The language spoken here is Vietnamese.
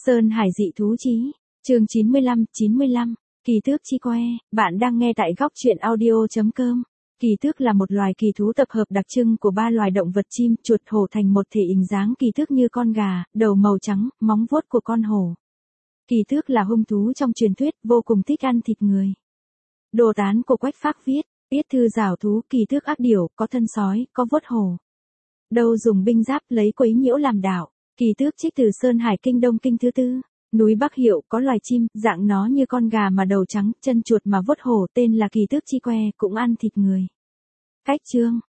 Sơn Hải dị thú chí, chương 95, kỳ tước chi que, bạn đang nghe tại góc truyện audio.com. Kỳ tước là một loài kỳ thú tập hợp đặc trưng của ba loài động vật chim, chuột, hổ thành một thể hình dáng kỳ tước như con gà, đầu màu trắng, móng vuốt của con hổ. Kỳ tước là hung thú trong truyền thuyết, vô cùng thích ăn thịt người. Đồ tán của Quách Phác viết, Yết thư giảo thú, kỳ tước ác điểu, có thân sói, có vuốt hổ. Đâu dùng binh giáp lấy quấy nhiễu làm đạo. Kỳ tước trích từ Sơn Hải Kinh Đông Kinh thứ tư. Núi Bắc Hiệu có loài chim, dạng nó như con gà mà đầu trắng, chân chuột mà vuốt hổ, tên là kỳ tước chi que, cũng ăn thịt người. Cách chương,